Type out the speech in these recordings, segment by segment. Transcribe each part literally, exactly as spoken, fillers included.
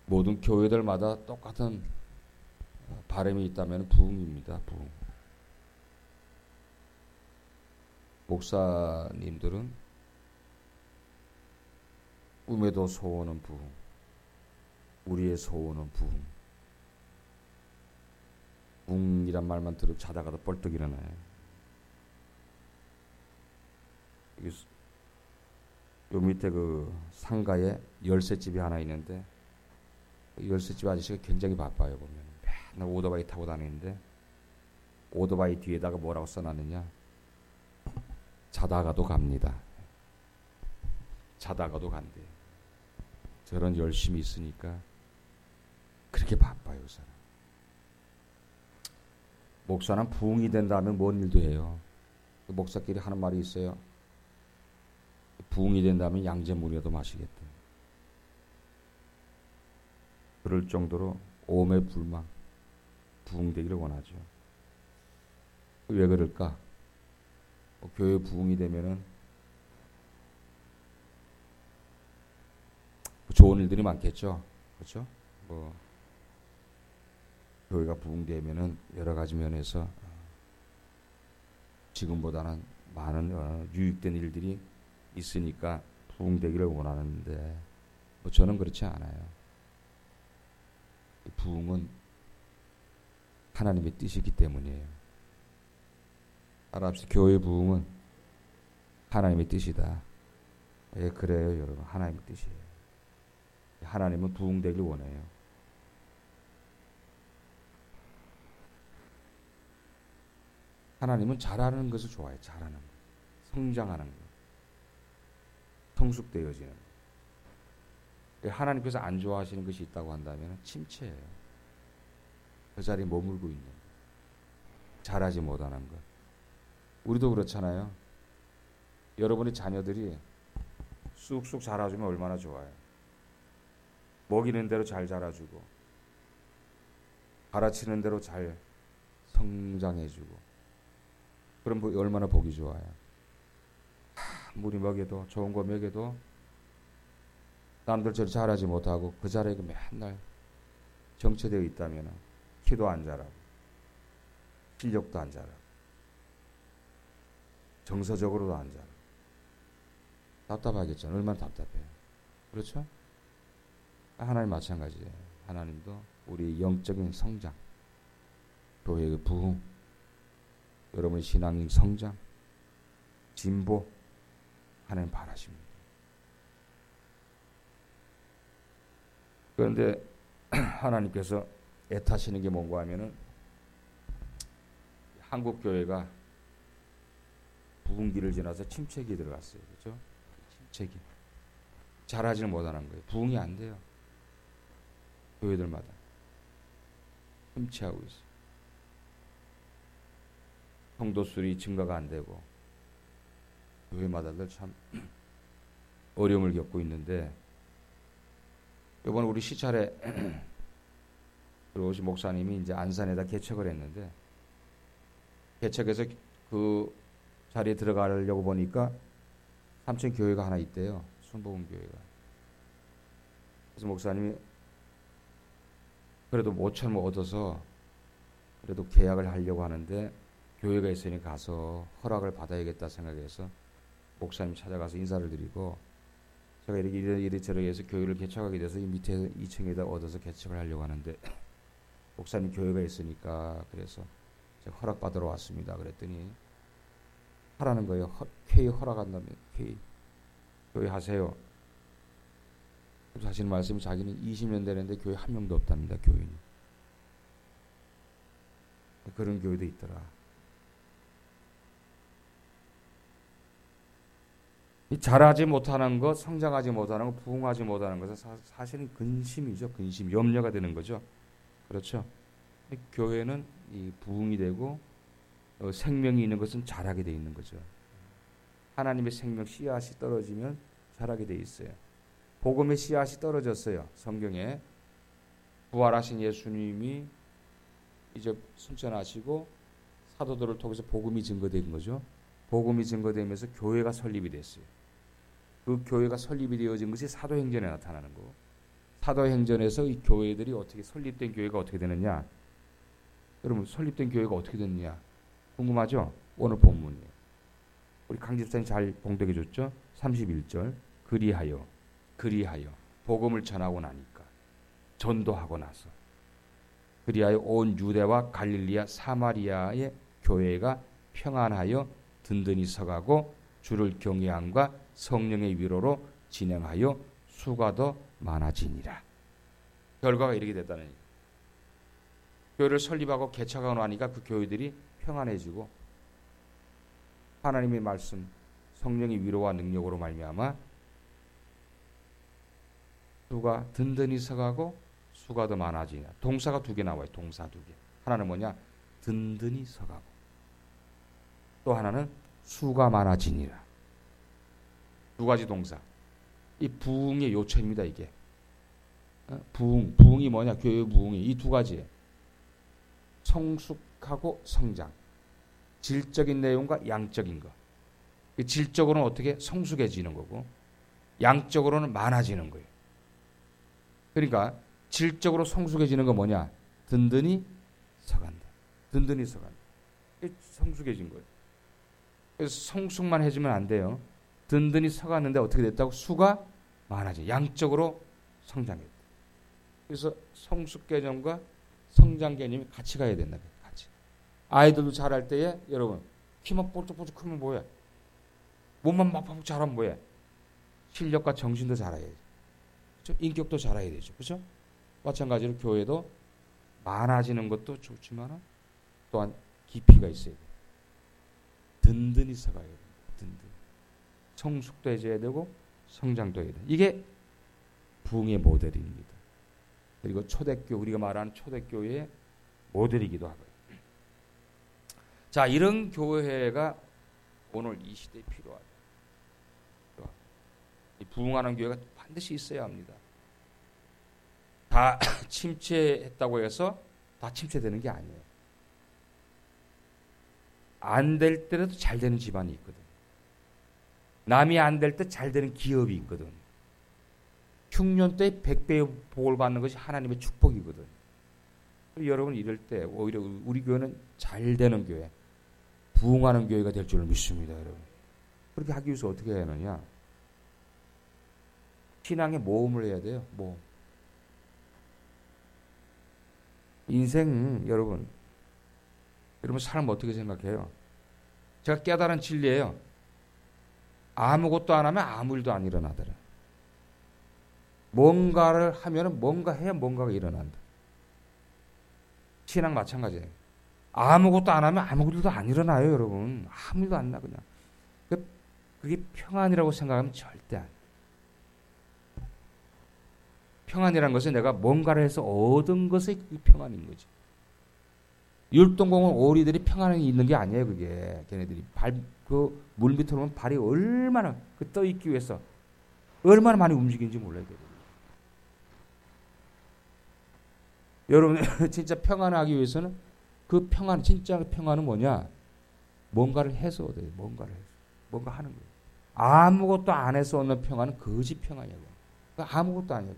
모든 교회들마다 똑같은 바람이 있다면 부흥입니다. 부흥. 목사님들은 꿈에도 소원은 부흥, 우리의 소원은 부흥. 부흥이란 말만 들으면 자다가도 벌떡 일어나요. 요 밑에 그 상가에 열쇠집이 하나 있는데 열쇠집 아저씨가 굉장히 바빠요. 보면 맨날 오토바이 타고 다니는데 오토바이 뒤에다가 뭐라고 써놨느냐, 자다가도 갑니다. 자다가도 간대. 저런 열심히 있으니까 그렇게 바빠요. 그 사람. 목사는 부흥이 된다면 뭔 일도 해요. 목사끼리 하는 말이 있어요. 부흥이 된다면 양재물이라도 마시겠다. 그럴 정도로 오매불망 부흥되기를 원하죠. 왜 그럴까? 뭐 교회 부흥이 되면은 좋은 일들이 많겠죠. 그렇죠? 뭐 교회가 부흥되면은 여러 가지 면에서 지금보다는 많은 어, 유익된 일들이 있으니까 부흥되기를 원하는데 뭐 저는 그렇지 않아요. 부흥은 하나님의 뜻이기 때문이에요. 알아봅시다. 교회 부흥은 하나님의 뜻이다. 예, 그래요, 여러분. 하나님의 뜻이에요. 하나님은 부흥되길 원해요. 하나님은 잘하는 것을 좋아해요. 잘하는 것. 성장하는 것. 성숙되어지는 것. 하나님께서 안 좋아하시는 것이 있다고 한다면 침체예요. 그 자리에 머물고 있는 것. 잘하지 못하는 것. 우리도 그렇잖아요. 여러분의 자녀들이 쑥쑥 자라주면 얼마나 좋아요. 먹이는 대로 잘 자라주고 가르치는 대로 잘 성장해주고 그럼 뭐 얼마나 보기 좋아요. 아무리 먹여도 좋은 거 먹여도 남들처럼 잘하지 못하고 그 자리에 맨날 정체되어 있다면 키도 안 자라고 실력도 안 자라고 정서적으로도 안 자라고 답답하겠죠. 얼마나 답답해요. 그렇죠? 하나님 마찬가지예요. 하나님도 우리 영적인 성장, 교회의 부흥, 여러분의 신앙의 성장, 진보 하나님 바라십니다. 그런데 하나님께서 애타시는 게 뭔가 하면은 한국 교회가 부흥기를 지나서 침체기에 들어갔어요. 그렇죠? 침체기. 잘하지는 못하는 거예요. 부흥이 안 돼요. 교회들마다 침체하고 있어요. 성도 수리 증가가 안 되고 교회마다들 참 어려움을 겪고 있는데 이번 우리 시찰에 들어오신 목사님이 이제 안산에다 개척을 했는데 개척해서 그 자리에 들어가려고 보니까 삼천 교회가 하나 있대요. 순복음 교회가. 그래서 목사님이 그래도 오천을 얻어서 그래도 계약을 하려고 하는데 교회가 있으니 가서 허락을 받아야겠다 생각해서 목사님 찾아가서 인사를 드리고 제가 이렇게 이리저리 해서 교회를 개척하게 돼서 이 밑에 이 층에다 얻어서 개척을 하려고 하는데 목사님 교회가 있으니까 그래서 제가 허락 받으러 왔습니다. 그랬더니 하라는 거예요. 허, 회의 허락한다면 회의 교회 하세요. 그래서 하시는 말씀이 자기는 이십 년 되는데 교회 한 명도 없답니다. 교인이. 그런 교회도 있더라. 이 자라지 못하는 것, 성장하지 못하는 것, 부흥하지 못하는 것은 사, 사실은 근심이죠. 근심, 염려가 되는 거죠. 그렇죠? 교회는 이 부흥이 되고 어, 생명이 있는 것은 자라게 돼 있는 거죠. 하나님의 생명 씨앗이 떨어지면 자라게 돼 있어요. 복음의 씨앗이 떨어졌어요. 성경에 부활하신 예수님이 이제 승천하시고 사도들을 통해서 복음이 증거된 거죠. 복음이 증거되면서 교회가 설립이 됐어요. 그 교회가 설립이 되어진 것이 사도행전에 나타나는 거고 사도행전에서 이 교회들이 어떻게 설립된 교회가 어떻게 되느냐? 여러분 설립된 교회가 어떻게 됐느냐? 궁금하죠? 오늘 본문이에요. 우리 강 집사님 잘 봉독해 줬죠? 삼십일 절. 그리하여 그리하여 복음을 전하고 나니까 전도하고 나서 그리하여 온 유대와 갈릴리아 사마리아의 교회가 평안하여 든든히 서가고 주를 경외함과 성령의 위로로 진행하여 수가 더 많아지니라. 결과가 이렇게 됐다는 얘기예요. 교회를 설립하고 개척하고 나니까 그 교회들이 평안해지고 하나님의 말씀, 성령의 위로와 능력으로 말미암아 수가 든든히 서가고 수가 더 많아지니라. 동사가 두 개 나와요. 동사 두 개. 하나는 뭐냐? 든든히 서가고 또 하나는 수가 많아지니라. 두 가지 동사. 이 부흥의 요체입니다. 이게. 부흥, 부흥이 뭐냐? 교회 부흥이 이 두 가지예요. 성숙하고 성장. 질적인 내용과 양적인 것. 질적으로는 어떻게 성숙해지는 거고 양적으로는 많아지는 거예요. 그러니까 질적으로 성숙해지는 건 뭐냐? 든든히 서간다. 든든히 서간다. 성숙해진 거예요. 그래서 성숙만 해주면 안 돼요. 든든히 서갔는데 어떻게 됐다고? 수가 많아져. 양적으로 성장했다. 그래서 성숙 개념과 성장 개념이 같이 가야 된다. 같이. 아이들도 자랄 때에 여러분 키만 뽀짝뽀짝 크면 뭐야? 몸만 막팍 자라면 뭐야? 실력과 정신도 자라야지. 그렇죠? 인격도 자라야 되죠. 그렇죠? 마찬가지로 교회도 많아지는 것도 좋지만 또한 깊이가 있어야 돼요. 든든히 서가야 돼요. 든든. 성숙도 해줘야 되고 성장도 해야 돼요. 이게 부흥의 모델입니다. 그리고 초대교, 우리가 말하는 초대교회의 모델이기도 하고요. 자, 이런 교회가 오늘 이 시대에 필요하다. 부흥하는 교회가 반드시 있어야 합니다. 다 침체했다고 해서 다 침체되는 게 아니에요. 안 될 때라도 잘 되는 집안이 있거든. 남이 안 될 때 잘 되는 기업이 있거든. 흉년 때 백배의 복을 받는 것이 하나님의 축복이거든. 여러분 이럴 때 오히려 우리 교회는 잘 되는 교회, 부흥하는 교회가 될 줄 믿습니다. 여러분. 그렇게 하기 위해서 어떻게 해야 하느냐? 신앙에 모험을 해야 돼요. 모험. 인생 여러분, 여러분 삶 어떻게 생각해요? 제가 깨달은 진리예요. 아무것도 안 하면 아무 일도 안 일어나더라. 뭔가를 하면 뭔가 해야 뭔가가 일어난다. 신앙 마찬가지예요. 아무것도 안 하면 아무 일도 안 일어나요, 여러분. 아무 일도 안 나 그냥. 그게 평안이라고 생각하면 절대 안 돼요. 평안이라는 것은 내가 뭔가를 해서 얻은 것이 그 평안인 거지. 율동공원 오리들이 평안이 있는 게 아니에요, 그게. 걔네들이 발, 그 물 밑으로 보면 발이 얼마나 그 떠 있기 위해서 얼마나 많이 움직이는지 몰라야 돼요. 여러분, 진짜 평안하기 위해서는 그 평안, 진짜 평안은 뭐냐? 뭔가를 해서 얻어요. 뭔가를 해서. 뭔가 하는 거예요. 아무것도 안 해서 얻는 평안은 거짓 평안이에요. 아무것도 아니에요.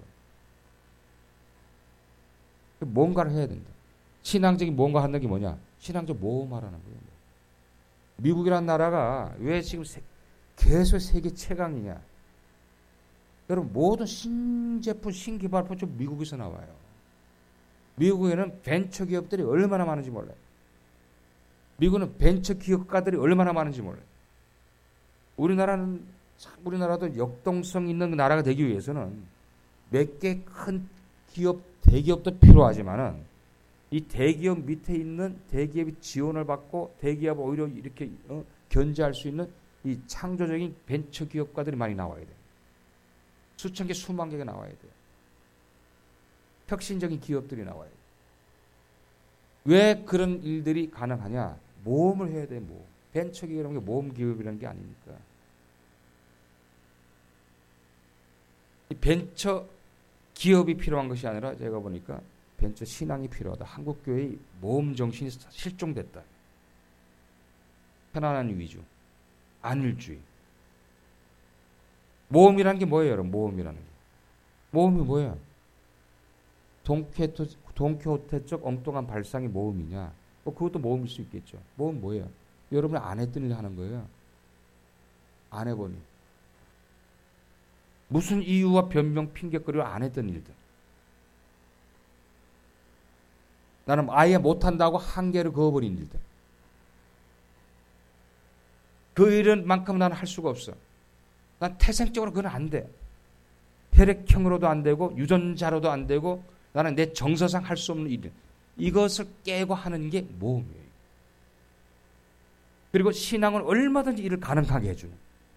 뭔가를 해야 된다. 신앙적인 뭔가 하는 게 뭐냐? 신앙적 모험하라는 거예요. 미국이라는 나라가 왜 지금 세, 계속 세계 최강이냐? 여러분 모든 신제품, 신개발품 좀 미국에서 나와요. 미국에는 벤처 기업들이 얼마나 많은지 몰라요. 미국은 벤처 기업가들이 얼마나 많은지 몰라요. 우리나라는 우리나라도 역동성 있는 나라가 되기 위해서는 몇 개 큰 기업, 대기업도 필요하지만은 이 대기업 밑에 있는 대기업이 지원을 받고 대기업 오히려 이렇게 어, 견제할 수 있는 이 창조적인 벤처 기업가들이 많이 나와야 돼요. 수천 개, 수만 개가 나와야 돼요. 혁신적인 기업들이 나와야 돼요. 왜 그런 일들이 가능하냐? 모험을 해야 돼요. 모험. 벤처 기업이라는 게 모험 기업이라는 게 아니니까. 이 벤처 기업이 필요한 것이 아니라 제가 보니까 벤처 신앙이 필요하다. 한국교회의 모험 정신이 실종됐다. 편안한 위주, 안일주의. 모험이라는 게 뭐예요, 여러분? 모험이라는 게. 모험이 뭐예요? 돈키호테, 돈키호테적 엉뚱한 발상이 모험이냐? 뭐 그것도 모험일 수 있겠죠. 모험 뭐예요? 여러분이 안 했던 일 하는 거예요. 안 해보니. 무슨 이유와 변명, 핑계거리로 안 했던 일들. 나는 아예 못한다고 한계를 그어버린 일들. 그 일은 만큼 나는 할 수가 없어. 난 태생적으로 그건 안 돼. 혈액형으로도 안 되고 유전자로도 안 되고 나는 내 정서상 할 수 없는 일. 이것을 깨고 하는 게 모험이에요. 그리고 신앙은 얼마든지 이를 가능하게 해주는.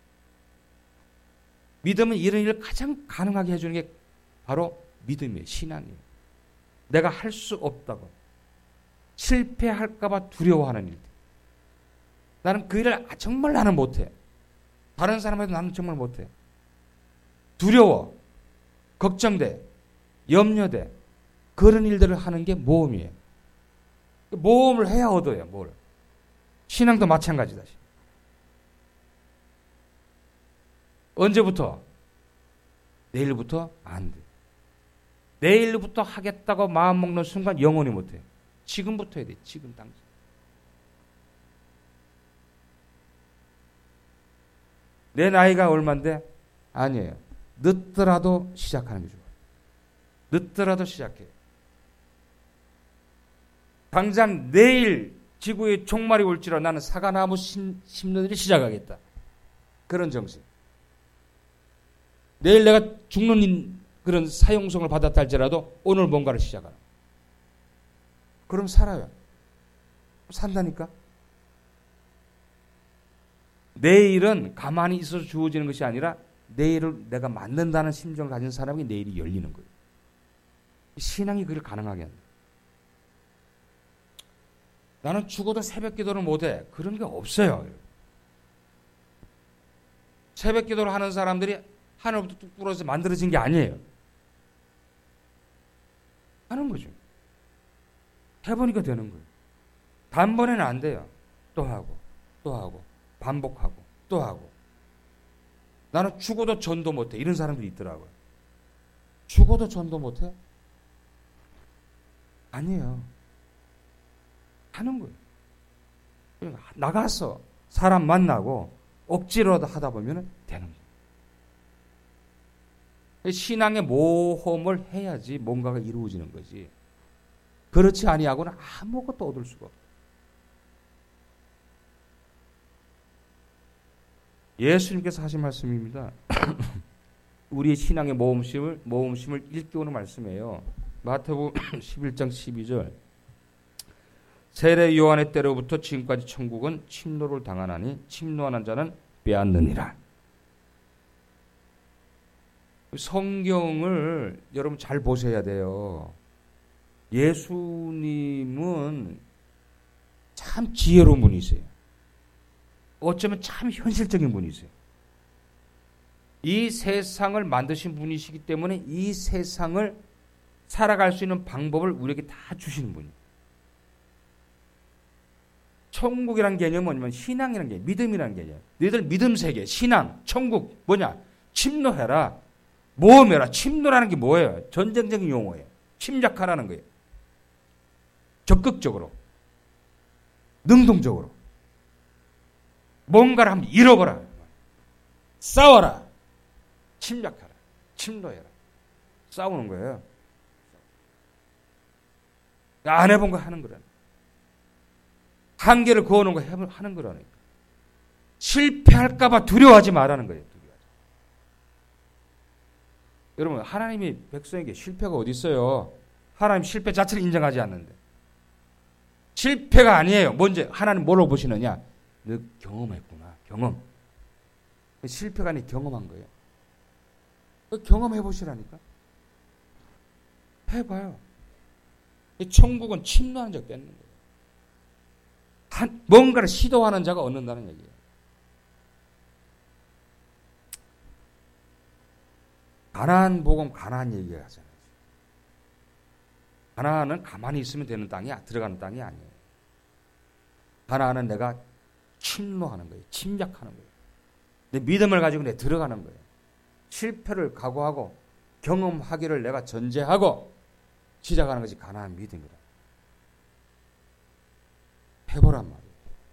믿음은 이런 일을 가장 가능하게 해주는 게 바로 믿음이에요. 신앙이에요. 내가 할 수 없다고. 실패할까 봐 두려워하는 일들. 나는 그 일을 정말 나는 못해. 다른 사람한테 나는 정말 못해. 두려워. 걱정돼. 염려돼. 그런 일들을 하는 게 모험이에요. 모험을 해야 얻어요. 뭘. 신앙도 마찬가지다. 언제부터? 내일부터? 안 돼. 내일부터 하겠다고 마음먹는 순간 영원히 못해. 지금부터 해야 돼. 지금 당장. 내 나이가 얼만데? 아니에요. 늦더라도 시작하는 게 좋아요. 늦더라도 시작해. 당장 내일 지구에 종말이 올지라 나는 사과나무 심는 일을 시작하겠다. 그런 정신. 내일 내가 죽는 그런 사형성을 받았다 할지라도 오늘 뭔가를 시작하라. 그럼 살아요. 산다니까. 내일은 가만히 있어서 주어지는 것이 아니라 내일을 내가 만든다는 심정을 가진 사람이 내일이 열리는 거예요. 신앙이 그걸 가능하게 한다. 나는 죽어도 새벽 기도를 못해. 그런 게 없어요. 새벽 기도를 하는 사람들이 하늘부터 뚝 부러져서 만들어진 게 아니에요. 하는 거죠. 해보니까 되는 거예요. 단번에는 안 돼요. 또 하고 또 하고 반복하고 또 하고. 나는 죽어도 전도 못해. 이런 사람들이 있더라고요. 죽어도 전도 못해? 아니에요. 하는 거예요. 그러니까 나가서 사람 만나고 억지로라도 하다 보면 되는 거예요. 신앙의 모험을 해야지 뭔가가 이루어지는 거지. 그렇지 아니하고는 아무것도 얻을 수가 없어요. 예수님께서 하신 말씀입니다. 우리의 신앙의 모험심을, 모험심을 일깨우는 말씀이에요. 마태복음 십일 장 십이 절. 세례 요한의 때로부터 지금까지 천국은 침노를 당하나니 침노하는 자는 빼앗느니라. 성경을 여러분 잘 보셔야 돼요. 예수님은 참 지혜로운 분이세요. 어쩌면 참 현실적인 분이세요. 이 세상을 만드신 분이시기 때문에 이 세상을 살아갈 수 있는 방법을 우리에게 다 주시는 분이에요. 천국이란 개념은 뭐냐면 신앙이라는 개념, 믿음이라는 개념. 너희들 믿음 세계, 신앙, 천국 뭐냐? 침노해라. 모험해라. 침노라는 게 뭐예요? 전쟁적인 용어예요. 침략하라는 거예요. 적극적으로. 능동적으로. 뭔가를 한번 잃어버라. 싸워라. 침략하라. 침노해라. 싸우는 거예요. 안 해본 거 하는 거라니까. 한계를 그어놓은 거 하는 거라니까. 실패할까봐 두려워하지 말라는 거예요. 두려워하지. 여러분, 하나님이 백성에게 실패가 어디 있어요? 하나님 실패 자체를 인정하지 않는데. 실패가 아니에요. 먼저 하나님 뭐로 보시느냐? 너 경험했구나. 경험. 실패가 아니라 경험한 거예요. 경험해 보시라니까. 해봐요. 천국은 침노하는 자가 뺏는 거예요. 한, 뭔가를 시도하는 자가 얻는다는 얘기예요. 가나안 복음, 가나안 얘기가 하잖아요. 가나안은 가만히 있으면 되는 땅이 들어가는 땅이 아니에요. 가나안은 내가 침노하는 거예요. 침략하는 거예요. 내 믿음을 가지고 내 들어가는 거예요. 실패를 각오하고 경험하기를 내가 전제하고 시작하는 것이 가나안 믿음이라. 해보란 말이에요.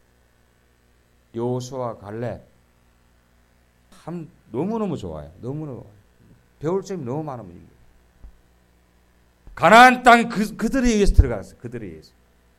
여호수아 갈렙 참 너무너무 좋아요. 너무너무 배울 점이 너무 많으면 가나안 땅 그, 그들에 의해서 들어갔어요. 그들에 의해서.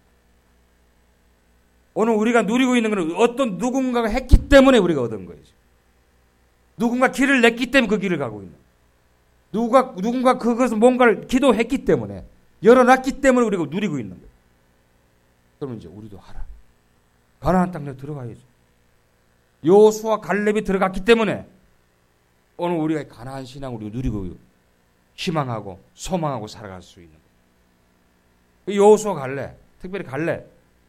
오늘 우리가 누리고 있는 것은 어떤 누군가가 했기 때문에 우리가 얻은 거예요. 누군가 길을 냈기 때문에 그 길을 가고 있는 거예요. 누가, 누군가 그것을 뭔가를 기도했기 때문에 열어놨기 때문에 우리가 누리고 있는 거예요. 그러면 이제 우리도 하라. 가나안 땅에 들어가야죠. 여호수아 갈렙이 들어갔기 때문에 오늘 우리가 가나안 신앙을 누리고 희망하고 소망하고 살아갈 수 있는 거예요. 여호수아 갈렙, 특별히 갈렙.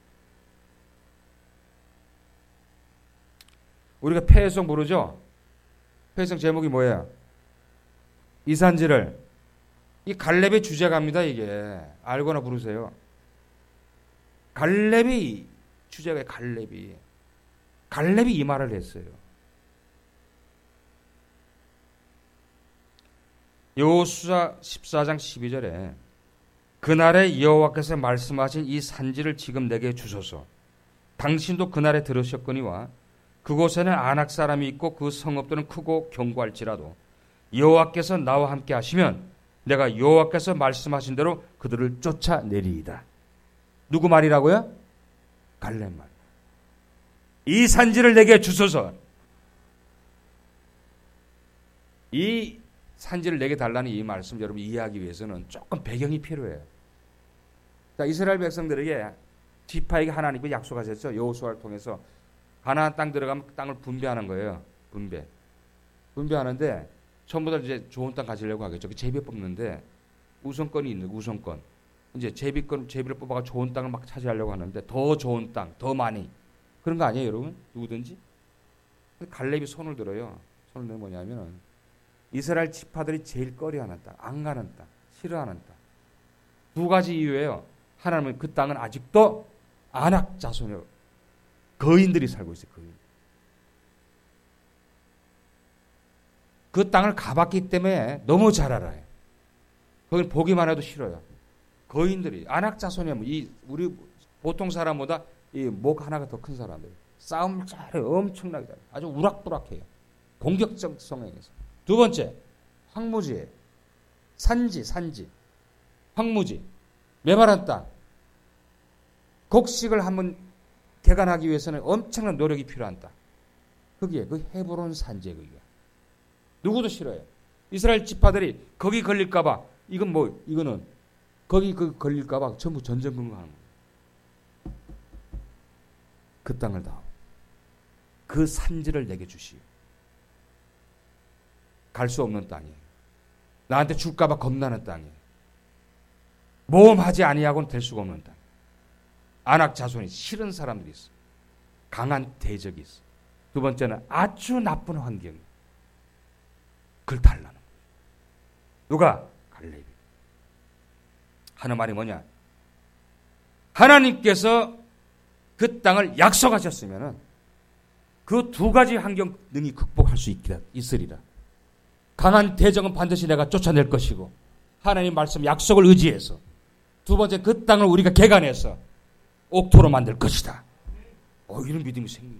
우리가 폐해성 부르죠? 폐해성 제목이 뭐예요? 이산지를. 이 갈렙의 주제가입니다, 이게. 알거나 부르세요. 갈렙이 주제가예요, 갈렙이. 갈렙이 이 말을 했어요. 여호수아 십사 장 십이 절에 그날에 여호와께서 말씀하신 이 산지를 지금 내게 주소서. 당신도 그날에 들으셨거니와 그곳에는 아낙 사람이 있고 그 성읍들은 크고 견고할지라도 여호와께서 나와 함께 하시면 내가 여호와께서 말씀하신 대로 그들을 쫓아내리이다. 누구 말이라고요? 갈렙 말. 이 산지를 내게 주소서. 이 산지를 내게 달라는 이 말씀 여러분 이해하기 위해서는 조금 배경이 필요해요. 자, 이스라엘 백성들에게 지파에게 하나님께 약속하셨죠. 여호수아를 통해서 가나안 땅 들어가면 땅을 분배하는 거예요. 분배. 분배하는데 처음부터 이제 좋은 땅 가지려고 하겠죠. 그 제비 뽑는데 우선권이 있는 우선권. 이제 제비권 제비를 뽑아가 좋은 땅을 막 차지하려고 하는데 더 좋은 땅, 더 많이. 그런 거 아니에요, 여러분? 누구든지? 갈렙이 손을 들어요. 손을 들면 뭐냐면 이스라엘 지파들이 제일 꺼려하는 땅, 안 가는 땅, 싫어하는 땅. 두 가지 이유예요. 하나는 그 땅은 아직도 아낙 자손의 거인들이 살고 있어요. 거인. 그 땅을 가봤기 때문에 너무 잘 알아요. 거기 보기만 해도 싫어요. 거인들이 아낙 자손이야. 이 우리 보통 사람보다 이 목 하나가 더 큰 사람들. 싸움을 잘해요. 엄청나게 잘해요. 아주 우락부락해요. 공격적 성향에서. 두 번째, 황무지예요. 산지, 산지. 황무지. 메마른 땅. 곡식을 한번 개간하기 위해서는 엄청난 노력이 필요한 땅. 거기에 그 헤브론 산지에 거기가. 누구도 싫어요. 이스라엘 지파들이 거기 걸릴까봐 이건 뭐 이거는 거기 그 걸릴까봐 전부 전쟁 근거하는 거예요. 그 땅을 다. 그 산지를 내게 주시오. 갈 수 없는 땅이에요. 나한테 줄까봐 겁나는 땅이에요. 모험하지 아니하고는 될 수가 없는 땅. 아낙 자손이 싫은 사람들이 있어. 강한 대적이 있어. 두 번째는 아주 나쁜 환경. 그걸 달라는 거예요. 누가? 갈렙이. 하는 말이 뭐냐? 하나님께서 그 땅을 약속하셨으면은 그 두 가지 환경 능히 극복할 수 있기라, 있으리라. 강한 대적은 반드시 내가 쫓아낼 것이고 하나님 말씀 약속을 의지해서 두 번째 그 땅을 우리가 개간해서 옥토로 만들 것이다. 어, 이런 믿음이 생기고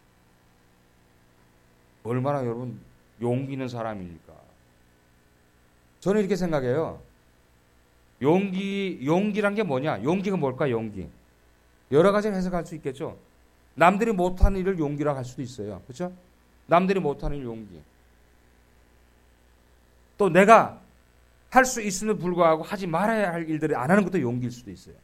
얼마나 여러분 용기 있는 사람입니까? 저는 이렇게 생각해요. 용기, 용기란 게 뭐냐? 용기가 뭘까? 용기. 여러 가지를 해석할 수 있겠죠. 남들이 못하는 일을 용기라고 할 수도 있어요. 그렇죠? 남들이 못하는 일 용기. 또 내가 할 수 있음에도 불구하고 하지 말아야 할 일들을 안 하는 것도 용기일 수도 있어요.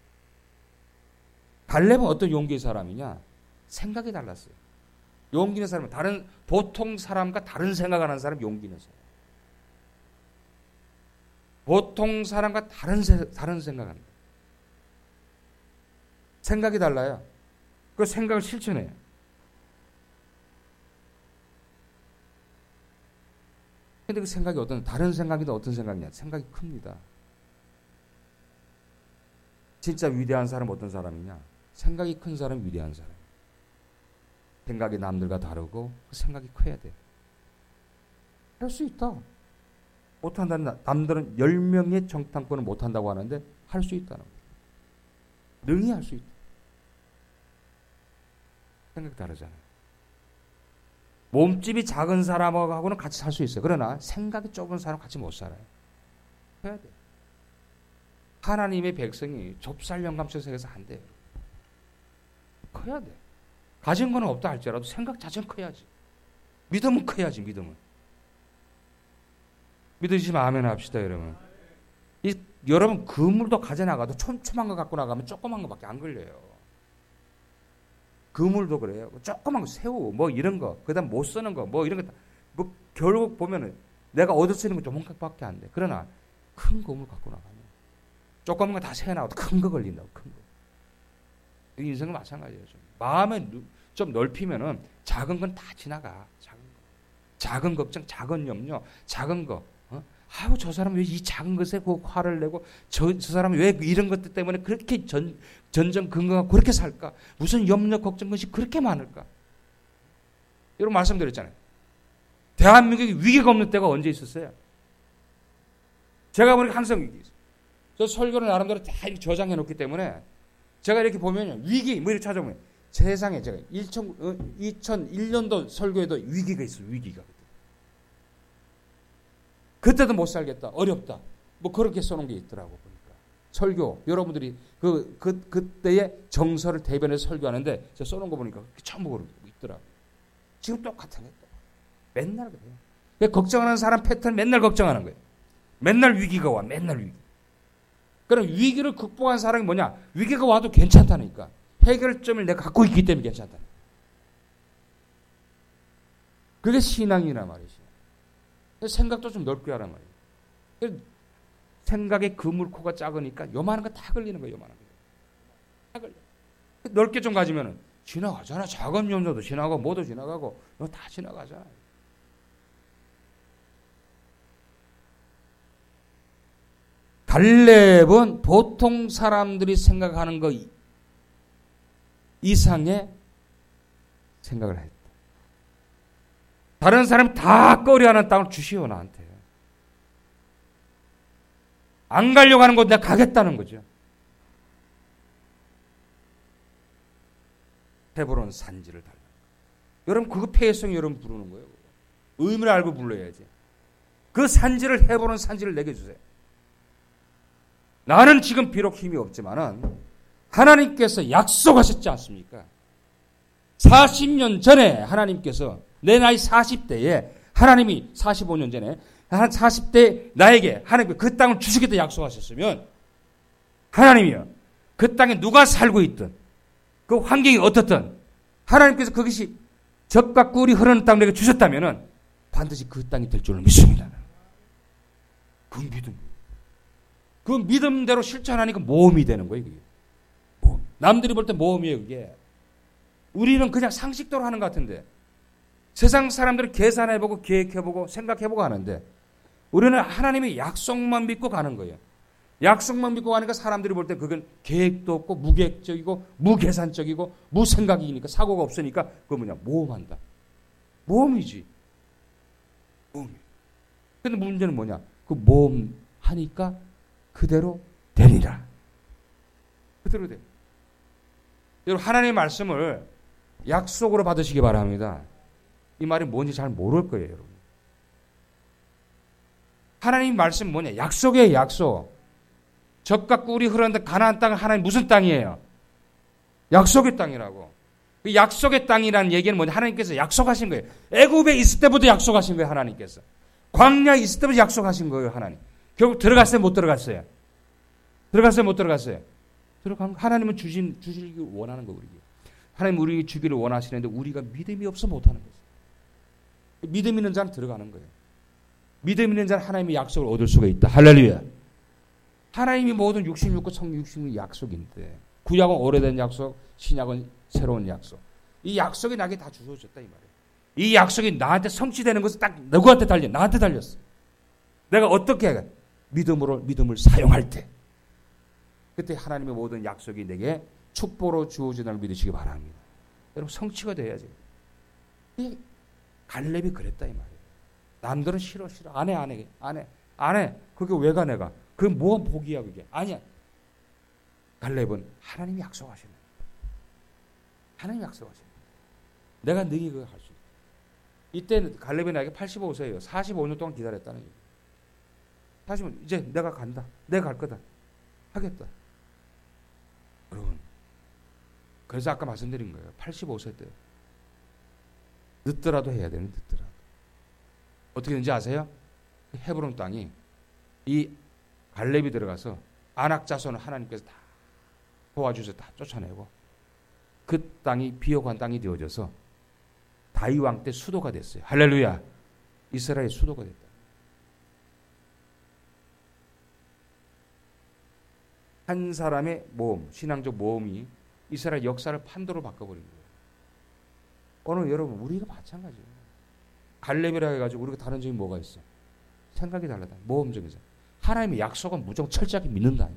갈렙은 어떤 용기의 사람이냐? 생각이 달랐어요. 용기 있는 사람은 다른 보통 사람과 다른 생각을 하는 사람이 용기 있는 사람. 보통 사람과 다른 세, 다른 생각을 합니다. 생각이 달라요. 그 생각을 실천해요. 근데 그 생각이 어떤 다른 생각이든 어떤 생각이냐? 생각이 큽니다. 진짜 위대한 사람은 어떤 사람이냐? 생각이 큰 사람이 위대한 사람. 생각이 남들과 다르고 그 생각이 커야 돼. 할 수 있다. 못한다는, 남들은 열 명의 정탐꾼을 못한다고 하는데 할 수 있다는 거예요. 능히 할 수 있다. 생각 다르잖아요. 몸집이 작은 사람하고는 같이 살 수 있어요. 그러나 생각이 좁은 사람은 같이 못 살아요. 해야 돼요. 하나님의 백성이 좁쌀 영감처럼 생각해서 안 돼요. 커야 돼. 가진 거는 없다 할지라도 생각 자체는 커야지. 믿음은 커야지, 믿음은. 믿으시면 아멘 합시다, 여러분. 이, 여러분, 그물도 가져나가도 촘촘한 거 갖고 나가면 조그만 거밖에 안 걸려요. 그물도 그래요. 조그만 거, 새우, 뭐 이런 거, 그 다음 못 쓰는 거, 뭐 이런 거, 뭐 결국 보면은 내가 얻어 쓰는 건 조금밖에 안 돼. 그러나 큰 그물 갖고 나가면 조그만 거 다 새어나와도 큰 거 걸린다고, 큰 거. 인생은 마찬가지예요. 좀. 마음에 좀 넓히면은 작은 건 다 지나가. 작은 거. 작은 걱정, 작은 염려, 작은 거. 어? 아우, 저 사람은 왜 이 작은 것에 그 화를 내고, 저, 저 사람은 왜 이런 것들 때문에 그렇게 전, 전전 근거하고 그렇게 살까? 무슨 염려, 걱정 것이 그렇게 많을까? 여러분 말씀드렸잖아요. 대한민국에 위기가 없는 때가 언제 있었어요? 제가 보니까 항상 위기 있어요. 저 설교를 나름대로 다 이렇게 저장해 놓기 때문에 제가 이렇게 보면 위기, 뭐 이렇게 찾아보면 세상에 제가 이천일 년도 설교에도 위기가 있어요. 위기가. 그때도 못 살겠다. 어렵다. 뭐 그렇게 써놓은 게 있더라고 보니까. 설교 여러분들이 그, 그 그때의 정서를 대변해서 설교하는데 제가 써놓은 거 보니까 처음 보고 있더라고. 지금 똑같은 게 맨날 그래요. 걱정하는 사람 패턴 맨날 걱정하는 거예요. 맨날 위기가 와. 맨날 위기. 그럼 위기를 극복한 사람이 뭐냐? 위기가 와도 괜찮다니까. 해결점을 내가 갖고 있기 때문에 괜찮다. 그게 신앙이란 말이지. 생각도 좀 넓게 하란 말이에요. 생각의 그물코가 작으니까 요만한 거 다 걸리는 거예요. 요만한 거. 다 걸려. 넓게 좀 가지면은 지나가잖아. 작은 염려도 지나가고 뭐도 지나가고 이거 다 지나가잖아. 갈렙은 보통 사람들이 생각하는 거 이상의 생각을 했다. 다른 사람이 다 꺼려하는 땅을 주시오 나한테. 안 가려고 하는 곳 내가 가겠다는 거죠. 헤브론 산지를 달라. 여러분 그거 폐해성 여러분 부르는 거예요. 의미를 알고 불러야지. 그 산지를 헤브론 산지를 내게 주세요. 나는 지금 비록 힘이 없지만은 하나님께서 약속하셨지 않습니까? 사십 년 전에 하나님께서 내 나이 사십 대에 하나님이 사십오 년 전에 사십 대 나에게 하나님께 그 땅을 주시겠다 약속하셨으면 하나님이요. 그 땅에 누가 살고 있든 그 환경이 어떻든 하나님께서 그것이 젖과 꿀이 흐르는 땅 내게 주셨다면 반드시 그 땅이 될 줄을 믿습니다. 그 믿음. 그 믿음대로 실천하니까 모험이 되는 거예요. 그게. 모험. 남들이 볼 때 모험이에요. 그게. 우리는 그냥 상식대로 하는 것 같은데 세상 사람들은 계산해보고 계획해보고 생각해보고 하는데 우리는 하나님의 약속만 믿고 가는 거예요. 약속만 믿고 가니까 사람들이 볼 때 그건 계획도 없고 무계획적이고 무계산적이고 무생각이니까 사고가 없으니까 그거 뭐냐 모험한다. 모험이지. 모험. 근데 문제는 뭐냐 그 모험하니까 그대로 되리라. 그대로 돼. 여러분 하나님의 말씀을 약속으로 받으시기 바랍니다. 이 말이 뭔지 잘 모를 거예요, 여러분. 하나님 말씀 뭐냐? 약속이에요, 약속. 젖과 꿀이 흐르는데 가나안 땅은 하나님 무슨 땅이에요? 약속의 땅이라고. 그 약속의 땅이라는 얘기는 뭐냐? 하나님께서 약속하신 거예요. 애굽에 있을 때부터 약속하신 거예요, 하나님께서. 광야에 있을 때부터 약속하신 거예요, 하나님. 결국 들어갔어요, 못 들어갔어요? 들어갔어요, 못 들어갔어요? 들어간 거. 하나님은 주신, 주시길 원하는 거, 우리에게. 하나님 우리에게 주기를 원하시는데 우리가 믿음이 없어 못하는 거죠. 믿음 있는 자는 들어가는 거예요. 믿음 있는 자는 하나님의 약속을 얻을 수가 있다. 할렐루야. 하나님이 모든 육십육 구 성령 육십육 약속인데 구약은 오래된 약속, 신약은 새로운 약속. 이 약속이 나에게 다 주어졌다 이 말이에요. 이 약속이 나한테 성취되는 것은 딱 누구한테 달려? 나한테 달렸어. 내가 어떻게 해? 믿음으로 믿음을 사용할 때 그때 하나님의 모든 약속이 내게 축복으로 주어지는 걸 믿으시기 바랍니다. 여러분 성취가 돼야지. 갈렙이 그랬다 이 말이에요. 남들은 싫어 싫어 안 해 안 해 안 해. 안 해. 그게 왜 가 내가? 그게 뭐 복이야 그게? 아니야. 갈렙은 하나님이 약속하시는 거예요. 하나님이 약속하시는 거예요. 내가 너희 그거 할 수 있다. 이때는 갈렙이 나에게 팔십오 세예요. 사십오 년 동안 기다렸다는 얘기예요. 사십오 년, 이제 내가 간다. 내가 갈 거다. 하겠다. 여러분, 그래서 아까 말씀드린 거예요. 팔십오 세 때 늦더라도 해야 되는 늦더라도. 어떻게 된지 아세요? 헤브론 땅이 이 갈렙이 들어가서 아낙 자손을 하나님께서 다 도와주셔서 다 쫓아내고 그 땅이 비옥한 땅이 되어져서 다윗 왕 때 수도가 됐어요. 할렐루야. 이스라엘 수도가 됐다. 한 사람의 모험, 신앙적 모험이 이스라엘 역사를 판도로 바꿔버린 거예요. 오늘 여러분 우리가 마찬가지예요. 갈렙이라 해가지고 우리가 다른 점이 뭐가 있어? 생각이 달라다. 모험적에서 하나님의 약속은 무조건 철저하게 믿는다.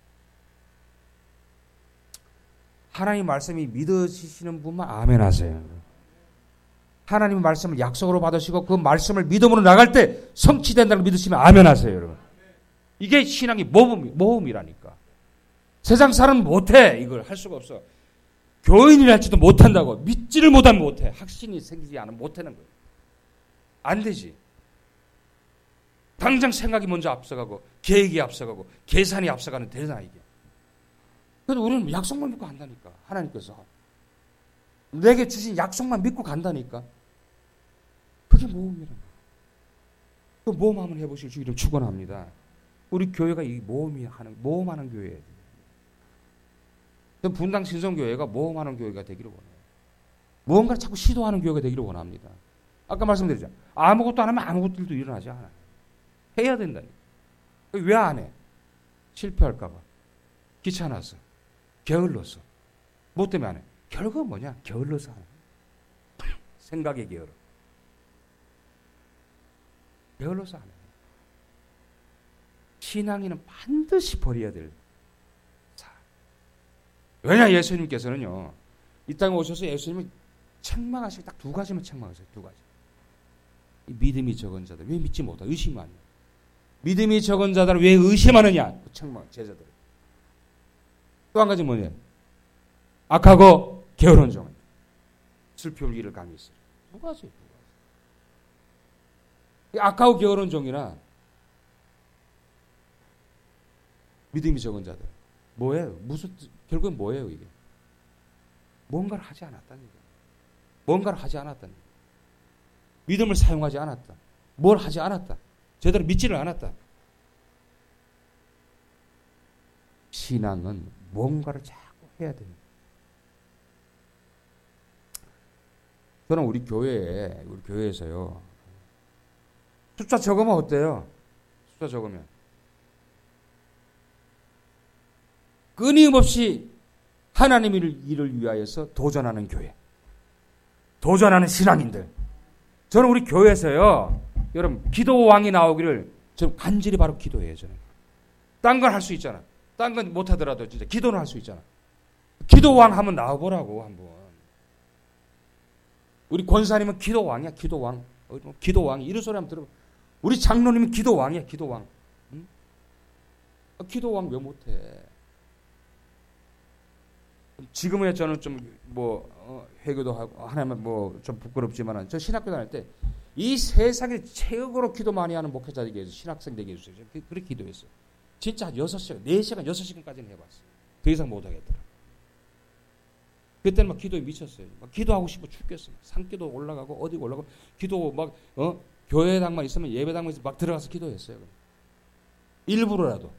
하나님의 말씀이 믿어지시는 분만 아멘 하세요. 하나님의 말씀을 약속으로 받으시고 그 말씀을 믿음으로 나갈 때 성취된다는 걸 믿으시면 아멘 하세요, 여러분. 이게 신앙의 모험, 모험이라니까. 세상 사람은 못해. 이걸 할 수가 없어. 교인이랄지도 못한다고. 믿지를 못하면 못해. 확신이 생기지 않으면 못하는 거예요. 안 되지. 당장 생각이 먼저 앞서가고 계획이 앞서가고 계산이 앞서가는 대단하 이게. 그런데 우리는 약속만 믿고 간다니까. 하나님께서 내게 주신 약속만 믿고 간다니까. 그게 모험이라는 거예요. 그 모험 한번 해보실 수 있기를 축원합니다. 우리 교회가 이 모험이 하는 모험하는 교회예요. 분당 신성교회가 모험하는 교회가 되기를 원해요. 무언가를 자꾸 시도하는 교회가 되기를 원합니다. 아까 말씀드렸죠. 아무것도 안 하면 아무것도 일어나지 않아요. 해야 된다니까. 왜 안 해? 실패할까 봐. 귀찮아서. 게을러서. 뭐 때문에 안 해? 결과가 뭐냐? 게을러서 안 해. 생각의 게으름. 게을러서 안 해. 신앙인은 반드시 버려야 될 사. 왜냐? 예수님께서는요. 이 땅에 오셔서 예수님을 책망하시고 딱 두 가지만 책망하세요. 두 가지. 이 믿음이 적은 자들 왜 믿지 못하? 의심하냐? 믿음이 적은 자들을 왜 의심하느냐? 책망 제자들. 또 한 가지 뭐냐? 악하고 게으른 종. 슬피 울기를 감히 있으리. 두 가지. 두 가지. 악하고 게으른 종이나 믿음이 적은 자들. 뭐예요? 무슨 결국은 뭐예요 이게? 뭔가를 하지 않았다는 얘기예요. 뭔가를 하지 않았다는 얘기예요. 믿음을 사용하지 않았다. 뭘 하지 않았다. 제대로 믿지를 않았다. 신앙은 뭔가를 자꾸 해야 됩니다. 저는 우리 교회에, 우리 교회에서요. 숫자 적으면 어때요? 숫자 적으면. 끊임없이 하나님의 일을 위하여서 도전하는 교회. 도전하는 신앙인들. 저는 우리 교회에서요. 여러분 기도왕이 나오기를 저 간절히 바로 기도해요. 저는. 딴 건 할 수 있잖아. 딴 건 못하더라도 진짜 기도는 할 수 있잖아. 기도왕 한번 나와보라고 한번. 우리 권사님은 기도왕이야. 기도왕. 기도왕 이런 소리 한번 들어봐. 우리 장로님은 기도왕이야. 기도왕. 응? 기도왕 왜 못해? 지금은 저는 좀 뭐 어, 회개도 하고 하나만 뭐 좀 부끄럽지만은 저 신학교 다닐 때 이 세상에 최고로 기도 많이 하는 목회자 되게 해서 신학생 되게 해주세요. 그렇게 기도했어요. 진짜 한 여섯 시간, 네 시간, 여섯 시간까지는 해봤어요. 더 이상 못 하겠더라. 그때는 막 기도에 미쳤어요. 막 기도하고 싶어 죽겠어요. 산기도 올라가고 어디 올라가고 기도 막 어 교회당만 있으면 예배당만 있으면 막 들어가서 기도했어요. 일부러라도.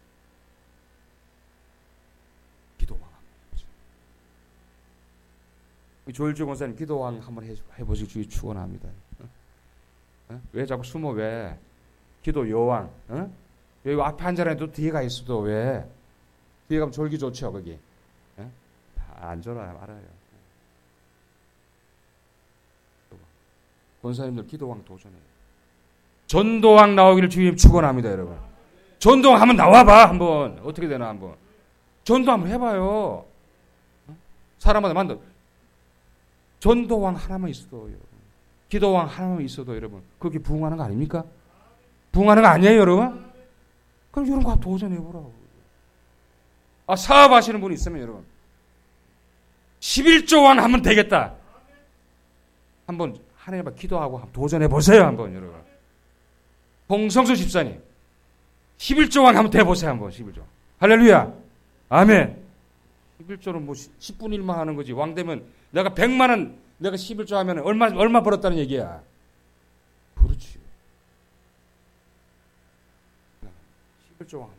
조일주 권사님 기도왕 한번 해보시기 주의 축원합니다. 어? 왜 자꾸 숨어 왜? 기도 여왕. 어? 여기 앞에 앉아라도 뒤에가 있어도 왜? 뒤에 가면 졸기 좋죠 거기. 어? 안 졸아요 알아요. 권사님들 기도왕 도전해요. 전도왕 나오기를 주님 축원합니다 여러분. 전도왕 한번 나와봐 한번. 어떻게 되나 한번. 전도 한번 해봐요. 어? 사람마다 만들. 전도왕 하나만 있어도 여러분. 기도왕 하나만 있어도 여러분. 그게 부흥하는 거 아닙니까? 부흥하는 거 아니에요, 여러분? 그럼 이런 거 도전해보라고. 아, 사업하시는 분이 있으면 여러분, 십일조 원 하면 되겠다. 한번 하나님 앞에 기도하고 한번 도전해보세요, 한번 여러분. 홍성수 집사님, 십일조 원 하면 돼보세요, 한번. 십일조. 할렐루야. 아멘. 십일조는 뭐 십분의 일만 하는 거지. 왕 되면 내가 백만 원, 내가 십일조 하면 얼마, 얼마 벌었다는 얘기야. 그렇지. 십일조 원.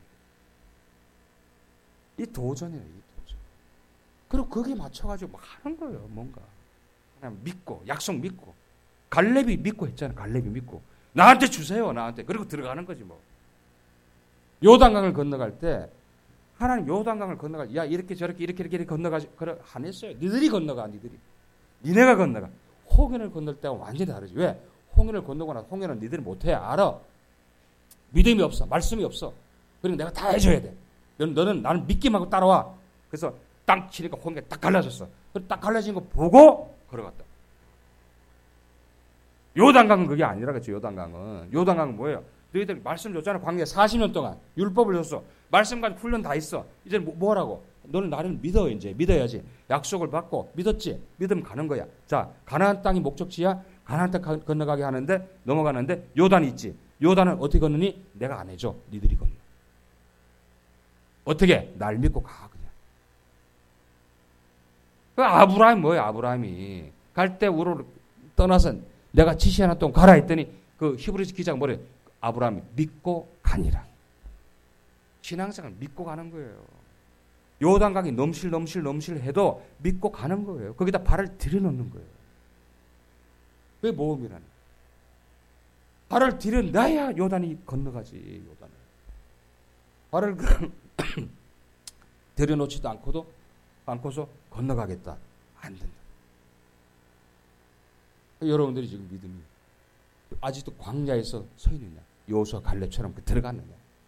이 도전이에요, 이 도전. 그리고 거기에 맞춰가지고 막 하는 거예요, 뭔가. 그냥 믿고, 약속 믿고. 갈렙이 믿고 했잖아, 갈렙이 믿고. 나한테 주세요, 나한테. 그리고 들어가는 거지, 뭐. 요단강을 건너갈 때, 하나님 요단강을 건너갈, 야, 이렇게 저렇게 이렇게 이렇게 건너가지, 그래, 안 했어요. 니들이 건너가, 니들이. 니네가 건너가. 홍해를 건널 때와 완전히 다르지. 왜? 홍해를 건너고 나서 홍해는 니들이 못해. 알아. 믿음이 없어. 말씀이 없어. 그리고 내가 다 해줘야 돼. 너는, 너는 나는 믿기만 하고 따라와. 그래서 땅 치니까 홍해가 딱 갈라졌어. 딱 갈라진 거 보고 걸어갔다. 요단강은 그게 아니라겠죠. 요단강은. 요단강은 뭐예요? 너희들 말씀 줬잖아. 광야에 사십 년 동안. 율법을 줬어. 말씀까지 훈련 다 있어. 이제 뭐, 뭐 하라고? 너는 나를 믿어, 이제. 믿어야지. 약속을 받고 믿었지. 믿으면 가는 거야. 자, 가나안 땅이 목적지야. 가나안 땅 건너가게 하는데, 넘어가는데 요단이 있지. 요단은 어떻게 건너니? 내가 안 해줘. 니들이 건너. 어떻게? 날 믿고 가, 그냥. 그 아브라함이 뭐예요, 아브라함이. 갈 때 우로 떠나서 내가 지시하는 동안 가라 했더니 그 히브리서 기자가 뭐래? 아브라함이 믿고 가니라. 신앙생활 믿고 가는 거예요. 요단강이 넘실 넘실 넘실 해도 믿고 가는 거예요. 거기다 발을 들여놓는 거예요. 그게 모험이라는. 발을 들여놔야 요단이 건너가지. 요단을. 발을 들여놓지도 않고도 않고서 건너가겠다. 안 된다. 여러분들이 지금 믿음이 아직도 광야에서 서 있느냐? 여호수아 갈렙처럼 들어갔느냐?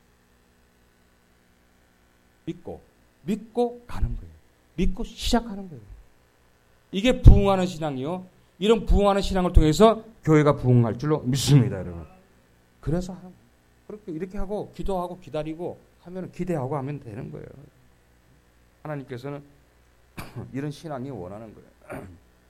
믿고 믿고 가는 거예요. 믿고 시작하는 거예요. 이게 부흥하는 신앙이요. 이런 부흥하는 신앙을 통해서 교회가 부흥할 줄로 믿습니다, 여러분. 그래서 하는 거예요. 그렇게 이렇게 하고 기도하고 기다리고 하면 기대하고 하면 되는 거예요. 하나님께서는 이런 신앙이 원하는 거예요.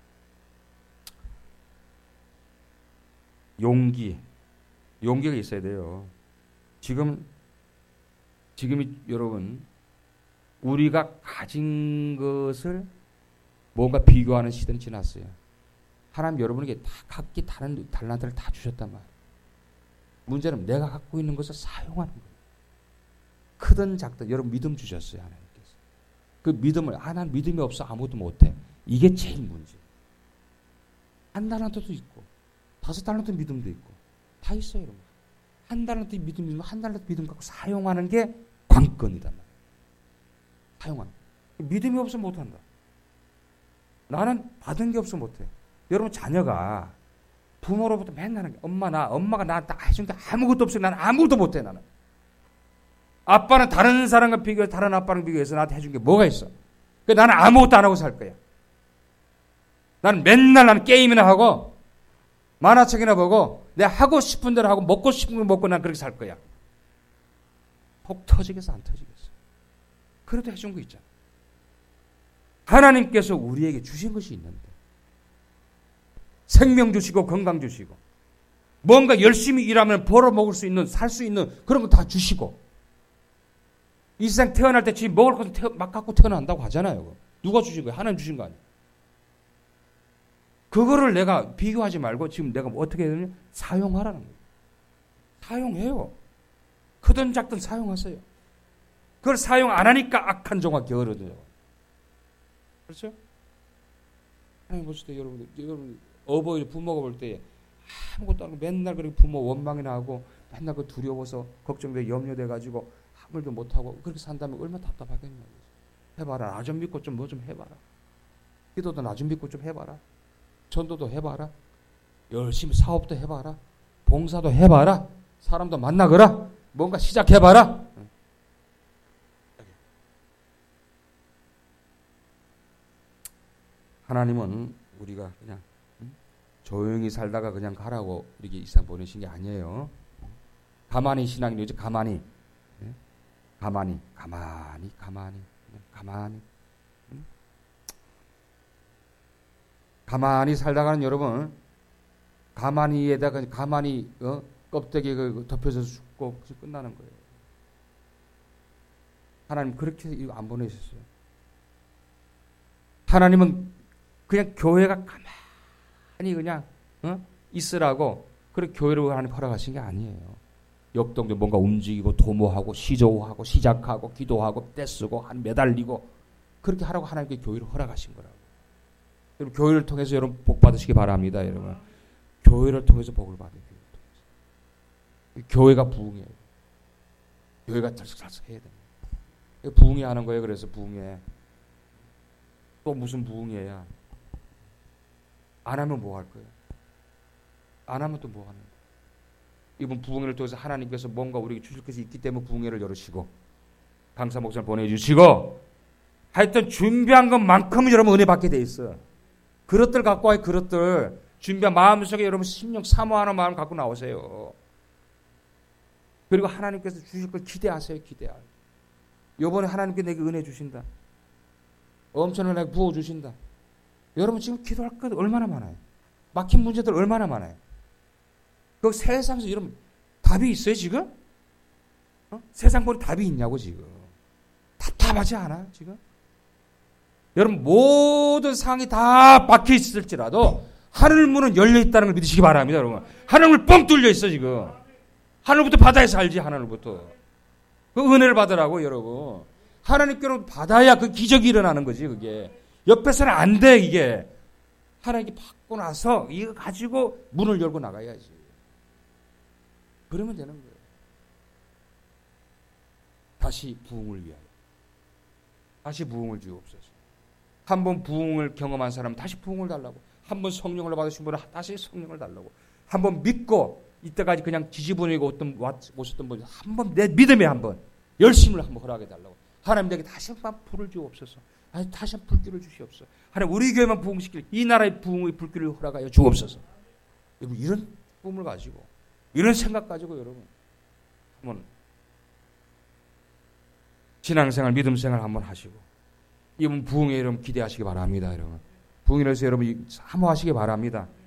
용기, 용기가 있어야 돼요. 지금, 지금이 여러분, 우리가 가진 것을 뭔가 비교하는 시대는 지났어요. 하나님 여러분에게 다 각기 다른 달란트를 다 주셨단 말이에요. 문제는 내가 갖고 있는 것을 사용하는 거예요. 크든 작든 여러분 믿음 주셨어요, 하나님께서. 그 믿음을, 아, 난 믿음이 없어 아무것도 못해. 이게 제일 문제. 한 달란트도 있고 다섯 달란트 믿음도 있고 다 있어요, 여러분. 한 달란트 믿음 있으면 한 달란트 믿음 갖고 사용하는 게 관건이다. 사용하는. 믿음이 없으면 못한다. 나는 받은 게 없으면 못해. 여러분 자녀가 부모로부터 맨날 엄마 나 엄마가 나한테 해준 게 아무것도 없어요. 나는 아무것도 못해. 나는. 아빠는 다른 사람과 비교해서 다른 아빠랑 비교해서 나한테 해준 게 뭐가 있어? 그러니까 나는 아무것도 안 하고 살 거야. 나는 맨날 나는 게임이나 하고 만화책이나 보고 내가 하고 싶은 대로 하고 먹고 싶은 거 먹고 난 그렇게 살 거야. 속 터지겠어 안 터지겠어? 그래도 해준 거 있잖아. 하나님께서 우리에게 주신 것이 있는데 생명 주시고 건강 주시고 뭔가 열심히 일하면 벌어 먹을 수 있는 살 수 있는 그런 거 다 주시고 이 세상 태어날 때 지금 먹을 것도 태어, 막 갖고 태어난다고 하잖아요. 누가 주신 거예요? 하나님 주신 거 아니에요? 그거를 내가 비교하지 말고 지금 내가 뭐 어떻게 해야 되냐? 사용하라는 거예요. 사용해요. 크든 작든 사용하세요. 그걸 사용 안 하니까 악한 종과 게으르죠. 그렇죠? 하나님 보실 때 여러분들, 여러분 어버이 부모가 볼 때 아무것도 안 하고 맨날 그렇게 부모 원망이나 하고 맨날 그 두려워서 걱정돼 염려돼 가지고 아무 일도 못 하고 그렇게 산다면 얼마나 답답하겠냐. 해봐라. 나 좀 믿고 좀 뭐 좀 해봐라. 기도도 나 좀 믿고 좀 해봐라. 전도도 해봐라. 열심히 사업도 해봐라. 봉사도 해봐라. 사람도 만나거라. 뭔가 시작해봐라. 하나님은 우리가 그냥 조용히 살다가 그냥 가라고 이렇게 이 세상 보내신 게 아니에요. 가만히 신앙이 되죠. 가만히. 예? 가만히, 가만히, 가만히, 가만히. 응? 가만히 살다가는 여러분, 가만히에다가 가만히 어? 껍데기에 덮여서 죽고 끝나는 거예요. 하나님 그렇게 안 보내셨어요. 하나님은 그냥 교회가 가만히 그냥 어? 있으라고 그렇게 교회를 하나님 허락하신 게 아니에요. 역동적 뭔가 움직이고 도모하고 시조하고 시작하고 기도하고 떼쓰고 한 매달리고 그렇게 하라고 하나님께 교회를 허락하신 거라고. 여러분 교회를 통해서 여러분 복 받으시기 바랍니다. 여러분 교회를 통해서 복을 받아요. 교회가 부흥해요. 교회가 들썩들썩 해야 됩니다. 부흥회 하는 거예요. 그래서 부흥회. 또 무슨 부흥회야. 안 하면 뭐 할 거예요? 안 하면 또 뭐 하는 거예요? 이번 부흥회를 통해서 하나님께서 뭔가 우리에게 주실 것이 있기 때문에 부흥회를 열으시고 강사 목사를 보내주시고 하여튼 준비한 것만큼은 여러분 은혜 받게 돼 있어요. 그릇들 갖고 와요. 그릇들. 준비한 마음속에 여러분 심령 사모하는 마음 갖고 나오세요. 그리고 하나님께서 주실 걸 기대하세요. 기대하세요. 이번에 하나님께 내게 은혜 주신다. 엄청나게 내게 부어주신다. 여러분 지금 기도할 것 얼마나 많아요. 막힌 문제들 얼마나 많아요. 그 세상에서 여러분 답이 있어요 지금? 어? 세상 보니 답이 있냐고 지금. 답답하지 않아 지금? 여러분 모든 상황이 다 막혀 있을지라도 하늘 문은 열려 있다는 걸 믿으시기 바랍니다. 여러분 하늘문 뻥 뚫려 있어 지금. 하늘부터 바다에 살지 하늘부터. 그 은혜를 받으라고 여러분. 하나님께로 받아야 그 기적이 일어나는 거지 그게. 옆에서는 안 돼 이게. 하나님께 받고 나서 이거 가지고 문을 열고 나가야지. 그러면 되는 거예요. 다시 부흥을 위하여. 다시 부흥을 주옵소서. 한번 부흥을 경험한 사람은 다시 부흥을 달라고. 한번 성령을 받으신 분은 다시 성령을 달라고. 한번 믿고 이때까지 그냥 지지분이고 어떤 오셨던 분이 한번 내 믿음에 한번 열심을 한번 허락해 달라고. 하나님 내게 다시 한번 불을 주옵소서. 아니 다시 한번 불길을 주시옵소서. 하나님 우리 교회만 부흥시킬 이 나라의 부흥의 불길을 허락하여 주옵소서. 여러분 이런 꿈을 가지고 이런 생각 가지고 여러분 한번 신앙생활 믿음생활 한번 하시고 이번 부흥에 여러분 기대하시기 바랍니다. 여러분 부흥이라서 여러분 사모하시기 바랍니다.